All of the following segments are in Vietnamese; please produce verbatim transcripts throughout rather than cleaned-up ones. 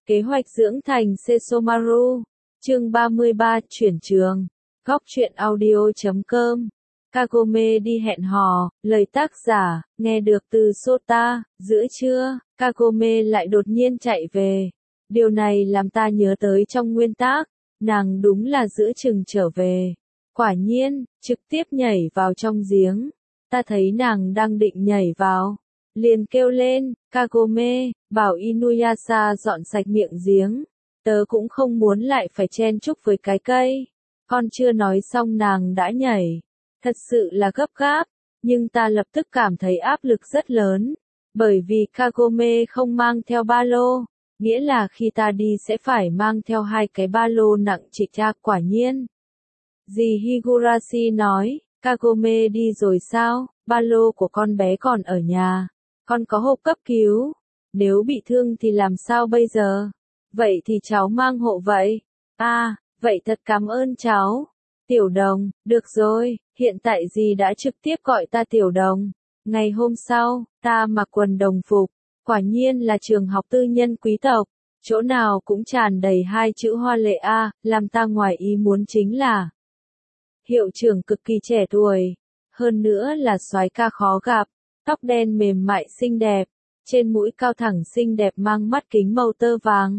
Kế hoạch dưỡng thành Sesomaru. Chương ba mươi ba, chuyển trường. Góc truyện audio chấm com. Kagome đi hẹn hò, lời tác giả, nghe được từ Sota. Giữa trưa, Kagome lại đột nhiên chạy về. Điều này làm ta nhớ tới trong nguyên tác, nàng đúng là giữa chừng trở về. Quả nhiên, trực tiếp nhảy vào trong giếng. Ta thấy nàng đang định nhảy vào, liền kêu lên, Kagome, bảo Inuyasha dọn sạch miệng giếng. Tớ cũng không muốn lại phải chen chúc với cái cây. Con chưa nói xong nàng đã nhảy. Thật sự là gấp gáp, nhưng ta lập tức cảm thấy áp lực rất lớn. Bởi vì Kagome không mang theo ba lô, nghĩa là khi ta đi sẽ phải mang theo hai cái ba lô nặng trịch trạc. Quả nhiên. Dì Higurashi nói, Kagome đi rồi sao, ba lô của con bé còn ở nhà. Con có hộp cấp cứu, nếu bị thương thì làm sao bây giờ? Vậy thì cháu mang hộ vậy. À, vậy thật cảm ơn cháu. Tiểu Đồng, được rồi, hiện tại dì đã trực tiếp gọi ta Tiểu Đồng. Ngày hôm sau, ta mặc quần đồng phục, quả nhiên là trường học tư nhân quý tộc, chỗ nào cũng tràn đầy hai chữ hoa lệ A, làm ta ngoài ý muốn chính là hiệu trưởng cực kỳ trẻ tuổi, hơn nữa là soái ca khó gặp, tóc đen mềm mại xinh đẹp, trên mũi cao thẳng xinh đẹp mang mắt kính màu tơ vàng.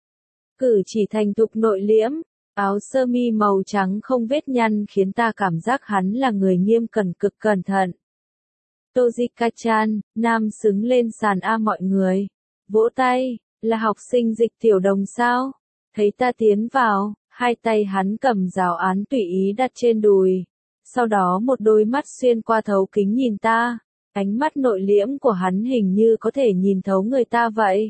Cử chỉ thành thục nội liễm, áo sơ mi màu trắng không vết nhăn khiến ta cảm giác hắn là người nghiêm cẩn cực cẩn thận. Tojika-chan, nam xứng lên sàn A mọi người. Vỗ tay, là học sinh Dịch Tiểu Đồng sao? Thấy ta tiến vào, hai tay hắn cầm giáo án tùy ý đặt trên đùi. Sau đó một đôi mắt xuyên qua thấu kính nhìn ta. Ánh mắt nội liễm của hắn hình như có thể nhìn thấu người ta vậy.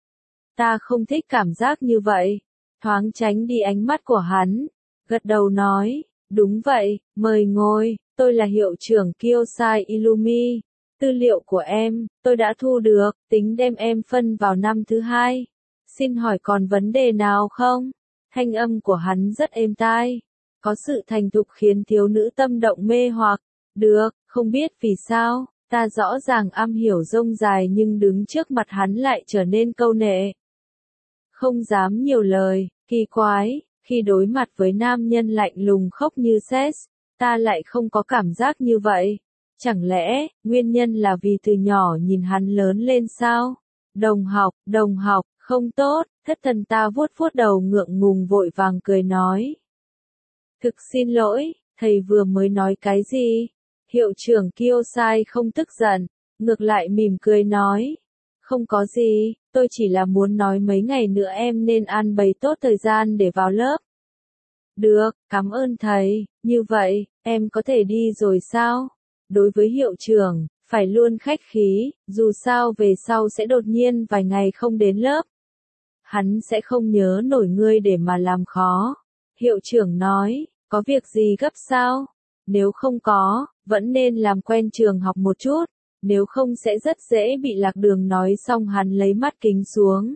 Ta không thích cảm giác như vậy. Thoáng tránh đi ánh mắt của hắn. Gật đầu nói, đúng vậy, mời ngồi, tôi là hiệu trưởng Kyosai Illumi. Tư liệu của em, tôi đã thu được, tính đem em phân vào năm thứ hai. Xin hỏi còn vấn đề nào không? Thanh âm của hắn rất êm tai. Có sự thành thục khiến thiếu nữ tâm động mê hoặc. Được, không biết vì sao, ta rõ ràng am hiểu rông dài nhưng đứng trước mặt hắn lại trở nên câu nệ. Không dám nhiều lời, kỳ quái, khi đối mặt với nam nhân lạnh lùng khốc như Seth, ta lại không có cảm giác như vậy. Chẳng lẽ, nguyên nhân là vì từ nhỏ nhìn hắn lớn lên sao? Đồng học, đồng học, không tốt, thất thần ta vuốt vuốt đầu ngượng ngùng vội vàng cười nói. Thực xin lỗi, thầy vừa mới nói cái gì? Hiệu trưởng Kyosai không tức giận, ngược lại mỉm cười nói. Không có gì, tôi chỉ là muốn nói mấy ngày nữa em nên an bày tốt thời gian để vào lớp. Được, cảm ơn thầy, như vậy, em có thể đi rồi sao? Đối với hiệu trưởng, phải luôn khách khí, dù sao về sau sẽ đột nhiên vài ngày không đến lớp. Hắn sẽ không nhớ nổi ngươi để mà làm khó. Hiệu trưởng nói, có việc gì gấp sao? Nếu không có, vẫn nên làm quen trường học một chút, nếu không sẽ rất dễ bị lạc đường. Nói xong hắn lấy mắt kính xuống.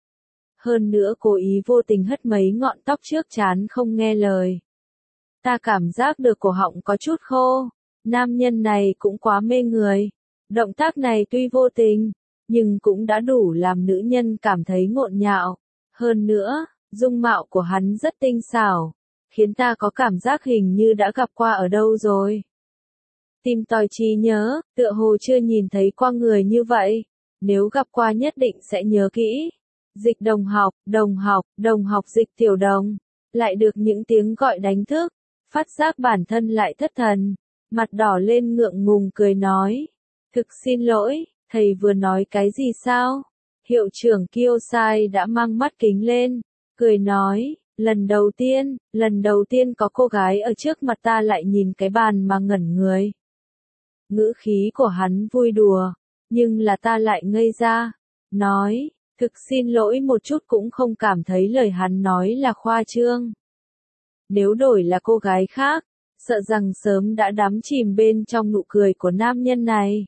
Hơn nữa cố ý vô tình hất mấy ngọn tóc trước trán không nghe lời. Ta cảm giác được cổ họng có chút khô. Nam nhân này cũng quá mê người. Động tác này tuy vô tình, nhưng cũng đã đủ làm nữ nhân cảm thấy ngộn nhạo. Hơn nữa, dung mạo của hắn rất tinh xảo, khiến ta có cảm giác hình như đã gặp qua ở đâu rồi. Tìm tòi trí nhớ, tựa hồ chưa nhìn thấy qua người như vậy. Nếu gặp qua nhất định sẽ nhớ kỹ. Dịch đồng học, đồng học, đồng học Dịch Tiểu Đồng. Lại được những tiếng gọi đánh thức. Phát giác bản thân lại thất thần. Mặt đỏ lên ngượng ngùng cười nói. Thực xin lỗi, thầy vừa nói cái gì sao? Hiệu trưởng Kyosai đã mang mắt kính lên. Cười nói, lần đầu tiên, lần đầu tiên có cô gái ở trước mặt ta lại nhìn cái bàn mà ngẩn người. Ngữ khí của hắn vui đùa, nhưng là ta lại ngây ra. Nói, thực xin lỗi một chút cũng không cảm thấy lời hắn nói là khoa trương. Nếu đổi là cô gái khác, sợ rằng sớm đã đắm chìm bên trong nụ cười của nam nhân này.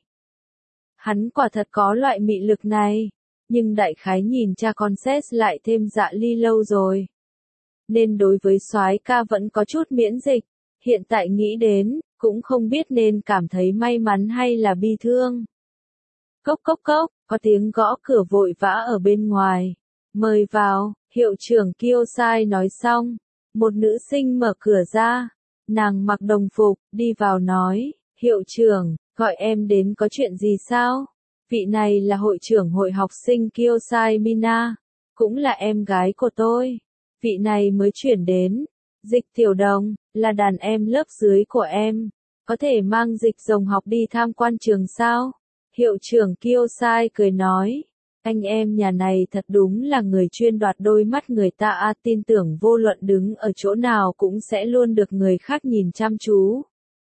Hắn quả thật có loại mị lực này, nhưng đại khái nhìn cha con Seth lại thêm dạ ly lâu rồi. Nên đối với soái ca vẫn có chút miễn dịch, hiện tại nghĩ đến, cũng không biết nên cảm thấy may mắn hay là bi thương. Cốc cốc cốc, có tiếng gõ cửa vội vã ở bên ngoài. Mời vào, hiệu trưởng Kyosai nói xong. Một nữ sinh mở cửa ra. Nàng mặc đồng phục, đi vào nói, hiệu trưởng, gọi em đến có chuyện gì sao? Vị này là hội trưởng hội học sinh Kyosai Mina, cũng là em gái của tôi. Vị này mới chuyển đến. Dịch Tiểu Đồng, là đàn em lớp dưới của em. Có thể mang Dịch Rồng học đi tham quan trường sao? Hiệu trưởng Kyosai cười nói. Anh em nhà này thật đúng là người chuyên đoạt đôi mắt người ta à, tin tưởng vô luận đứng ở chỗ nào cũng sẽ luôn được người khác nhìn chăm chú.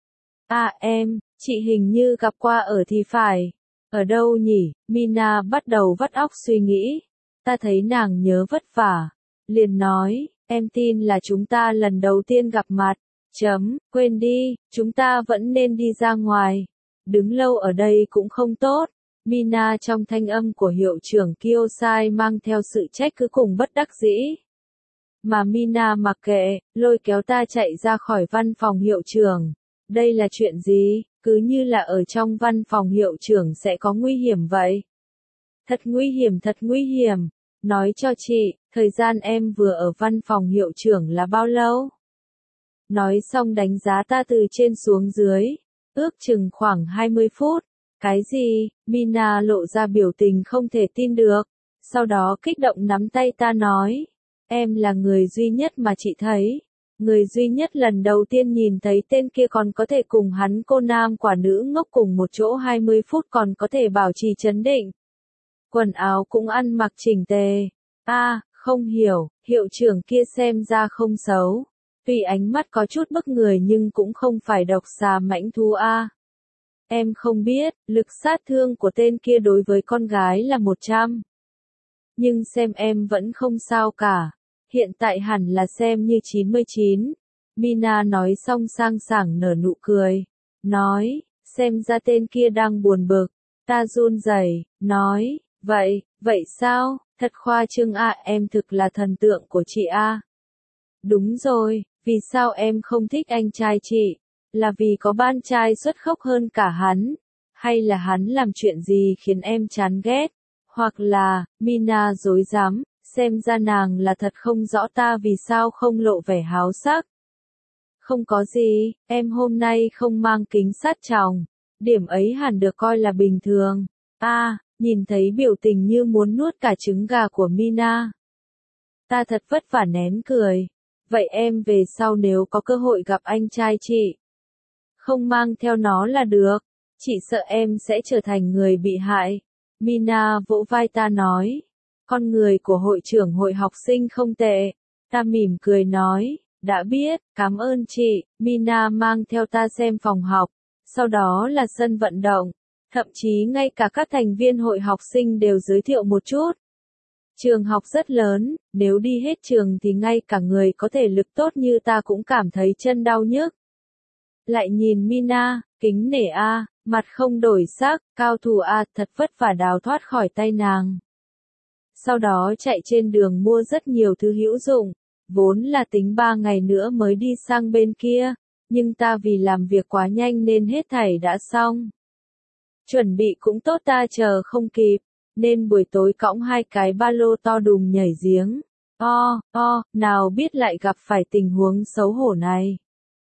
À em, chị hình như gặp qua ở thì phải. Ở đâu nhỉ? Mina bắt đầu vắt óc suy nghĩ. Ta thấy nàng nhớ vất vả. Liền nói, em tin là chúng ta lần đầu tiên gặp mặt. Chấm, quên đi, chúng ta vẫn nên đi ra ngoài. Đứng lâu ở đây cũng không tốt. Mina trong thanh âm của hiệu trưởng Kyosai mang theo sự trách cứ cùng bất đắc dĩ. Mà Mina mặc kệ, lôi kéo ta chạy ra khỏi văn phòng hiệu trưởng. Đây là chuyện gì? Cứ như là ở trong văn phòng hiệu trưởng sẽ có nguy hiểm vậy. Thật nguy hiểm, thật nguy hiểm. Nói cho chị, thời gian em vừa ở văn phòng hiệu trưởng là bao lâu? Nói xong đánh giá ta từ trên xuống dưới. Ước chừng khoảng hai mươi phút. Cái gì? Mina lộ ra biểu tình không thể tin được. Sau đó kích động nắm tay ta nói. Em là người duy nhất mà chị thấy. Người duy nhất lần đầu tiên nhìn thấy tên kia còn có thể cùng hắn cô nam quả nữ ngốc cùng một chỗ hai mươi phút còn có thể bảo trì trấn định. Quần áo cũng ăn mặc chỉnh tề. A, à, không hiểu, hiệu trưởng kia xem ra không xấu. Tuy ánh mắt có chút bức người nhưng cũng không phải độc xà mãnh thú a. À. Em không biết, lực sát thương của tên kia đối với con gái là một trăm. Nhưng xem em vẫn không sao cả. Hiện tại hẳn là xem như chín mươi chín. Mina nói xong sang sảng nở nụ cười. Nói, xem ra tên kia đang buồn bực. Ta run rẩy, nói, vậy, vậy sao, thật khoa trương à, em thực là thần tượng của chị a. À. Đúng rồi, vì sao em không thích anh trai chị? Là vì có bạn trai xuất khốc hơn cả hắn? Hay là hắn làm chuyện gì khiến em chán ghét? Hoặc là, Mina dối dám, xem ra nàng là thật không rõ ta vì sao không lộ vẻ háo sắc. Không có gì, em hôm nay không mang kính sát tròng. Điểm ấy hẳn được coi là bình thường. A, à, nhìn thấy biểu tình như muốn nuốt cả trứng gà của Mina. Ta thật vất vả nén cười. Vậy em về sau nếu có cơ hội gặp anh trai chị, không mang theo nó là được. Chị sợ em sẽ trở thành người bị hại. Mina vỗ vai ta nói. Con người của hội trưởng hội học sinh không tệ. Ta mỉm cười nói. Đã biết, cảm ơn chị. Mina mang theo ta xem phòng học. Sau đó là sân vận động. Thậm chí ngay cả các thành viên hội học sinh đều giới thiệu một chút. Trường học rất lớn, nếu đi hết trường thì ngay cả người có thể lực tốt như ta cũng cảm thấy chân đau nhức. Lại nhìn Mina, kính nể a, mặt không đổi sắc, cao thủ a, thật vất vả đào thoát khỏi tay nàng. Sau đó chạy trên đường mua rất nhiều thứ hữu dụng, vốn là tính ba ngày nữa mới đi sang bên kia, nhưng ta vì làm việc quá nhanh nên hết thảy đã xong. Chuẩn bị cũng tốt ta chờ không kịp, nên buổi tối cõng hai cái ba lô to đùng nhảy giếng. O, o, nào biết lại gặp phải tình huống xấu hổ này.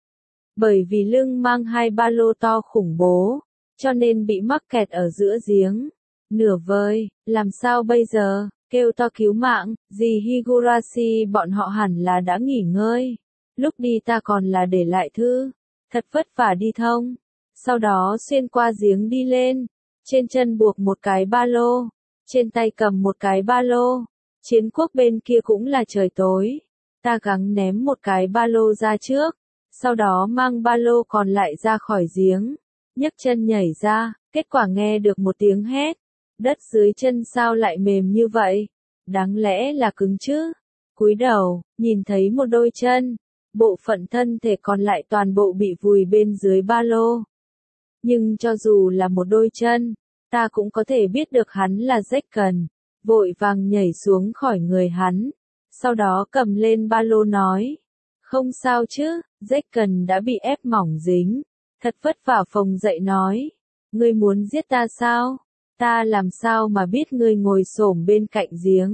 Bởi vì lưng mang hai ba lô to khủng bố, cho nên bị mắc kẹt ở giữa giếng. Nửa vời, làm sao bây giờ, kêu to cứu mạng, dì Higurashi bọn họ hẳn là đã nghỉ ngơi. Lúc đi ta còn là để lại thư, thật vất vả đi thông. Sau đó xuyên qua giếng đi lên, trên chân buộc một cái ba lô, trên tay cầm một cái ba lô. Chiến quốc bên kia cũng là trời tối, ta gắng ném một cái ba lô ra trước. Sau đó mang ba lô còn lại ra khỏi giếng, nhấc chân nhảy ra, kết quả nghe được một tiếng hét. Đất dưới chân sao lại mềm như vậy? Đáng lẽ là cứng chứ? Cúi đầu, nhìn thấy một đôi chân, bộ phận thân thể còn lại toàn bộ bị vùi bên dưới ba lô. Nhưng cho dù là một đôi chân, ta cũng có thể biết được hắn là Zekken, vội vàng nhảy xuống khỏi người hắn, sau đó cầm lên ba lô nói. Không sao chứ, Zekken đã bị ép mỏng dính. Thật vất vả phồng dậy nói. Ngươi muốn giết ta sao? Ta làm sao mà biết ngươi ngồi xổm bên cạnh giếng?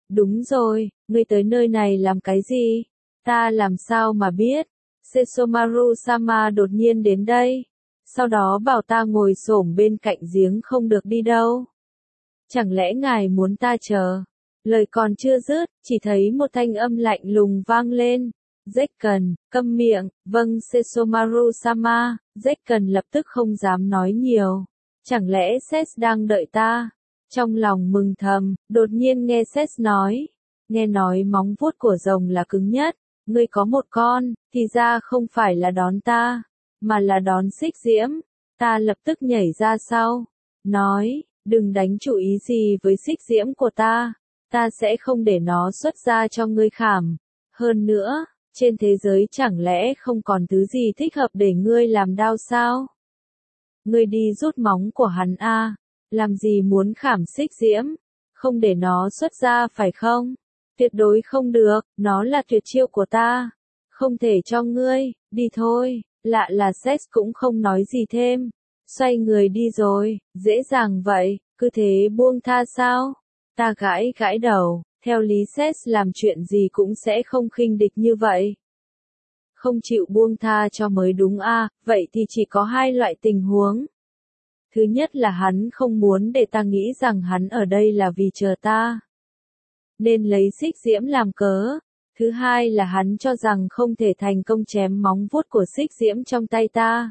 Đúng rồi, ngươi tới nơi này làm cái gì? Ta làm sao mà biết? Sesomaru-sama đột nhiên đến đây. Sau đó bảo ta ngồi xổm bên cạnh giếng không được đi đâu. Chẳng lẽ ngài muốn ta chờ? Lời còn chưa dứt, chỉ thấy một thanh âm lạnh lùng vang lên. Zekken, câm miệng, vâng Sesomaru-sama. Zekken lập tức không dám nói nhiều. Chẳng lẽ Ses đang đợi ta? Trong lòng mừng thầm, đột nhiên nghe Ses nói. Nghe nói móng vuốt của rồng là cứng nhất. Ngươi có một con, thì ra không phải là đón ta, mà là đón Xích Diễm. Ta lập tức nhảy ra sau. Nói, đừng đánh chủ ý gì với Xích Diễm của ta. Ta sẽ không để nó xuất ra cho ngươi khảm. Hơn nữa, trên thế giới chẳng lẽ không còn thứ gì thích hợp để ngươi làm đao sao? Ngươi đi rút móng của hắn a, làm gì muốn khảm Xích Diễm? Không để nó xuất ra phải không? Tuyệt đối không được, nó là tuyệt chiêu của ta. Không thể cho ngươi, đi thôi. Lạ là Ses cũng không nói gì thêm. Xoay người đi rồi, dễ dàng vậy, cứ thế buông tha sao? Ta gãi gãi đầu, theo lý Ses làm chuyện gì cũng sẽ không khinh địch như vậy. Không chịu buông tha cho mới đúng a, à, vậy thì chỉ có hai loại tình huống. Thứ nhất là hắn không muốn để ta nghĩ rằng hắn ở đây là vì chờ ta. Nên lấy Xích Diễm làm cớ. Thứ hai là hắn cho rằng không thể thành công chém móng vuốt của Xích Diễm trong tay ta.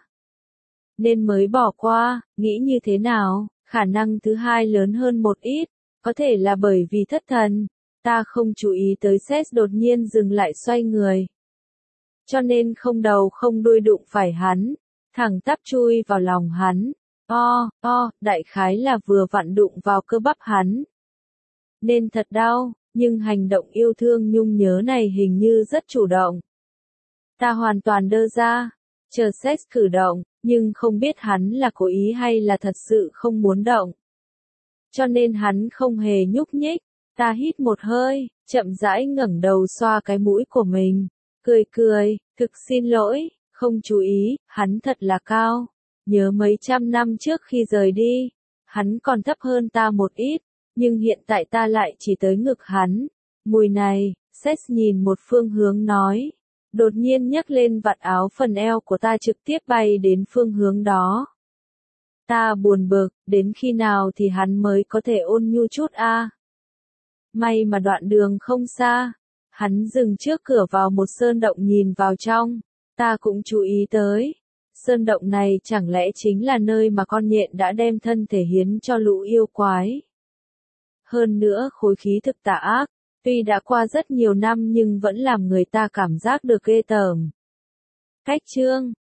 Nên mới bỏ qua, nghĩ như thế nào, khả năng thứ hai lớn hơn một ít, có thể là bởi vì thất thần. Ta không chú ý tới Ses đột nhiên dừng lại xoay người. Cho nên không đầu không đuôi đụng phải hắn, thẳng tắp chui vào lòng hắn. O, o, đại khái là vừa vặn đụng vào cơ bắp hắn. Nên thật đau, nhưng hành động yêu thương nhung nhớ này hình như rất chủ động. Ta hoàn toàn đơ ra, chờ Ses cử động, nhưng không biết hắn là cố ý hay là thật sự không muốn động. Cho nên hắn không hề nhúc nhích. Ta hít một hơi, chậm rãi ngẩng đầu xoa cái mũi của mình, cười cười, thực xin lỗi, không chú ý, hắn thật là cao. Nhớ mấy trăm năm trước khi rời đi, hắn còn thấp hơn ta một ít, nhưng hiện tại ta lại chỉ tới ngực hắn. Mùi này, Ses nhìn một phương hướng nói, đột nhiên nhấc lên vạt áo phần eo của ta trực tiếp bay đến phương hướng đó. Ta buồn bực, đến khi nào thì hắn mới có thể ôn nhu chút a? À? May mà đoạn đường không xa, hắn dừng trước cửa vào một sơn động nhìn vào trong, ta cũng chú ý tới. Sơn động này chẳng lẽ chính là nơi mà con nhện đã đem thân thể hiến cho lũ yêu quái. Hơn nữa khối khí thực tà ác, tuy đã qua rất nhiều năm nhưng vẫn làm người ta cảm giác được ghê tởm. Cách chương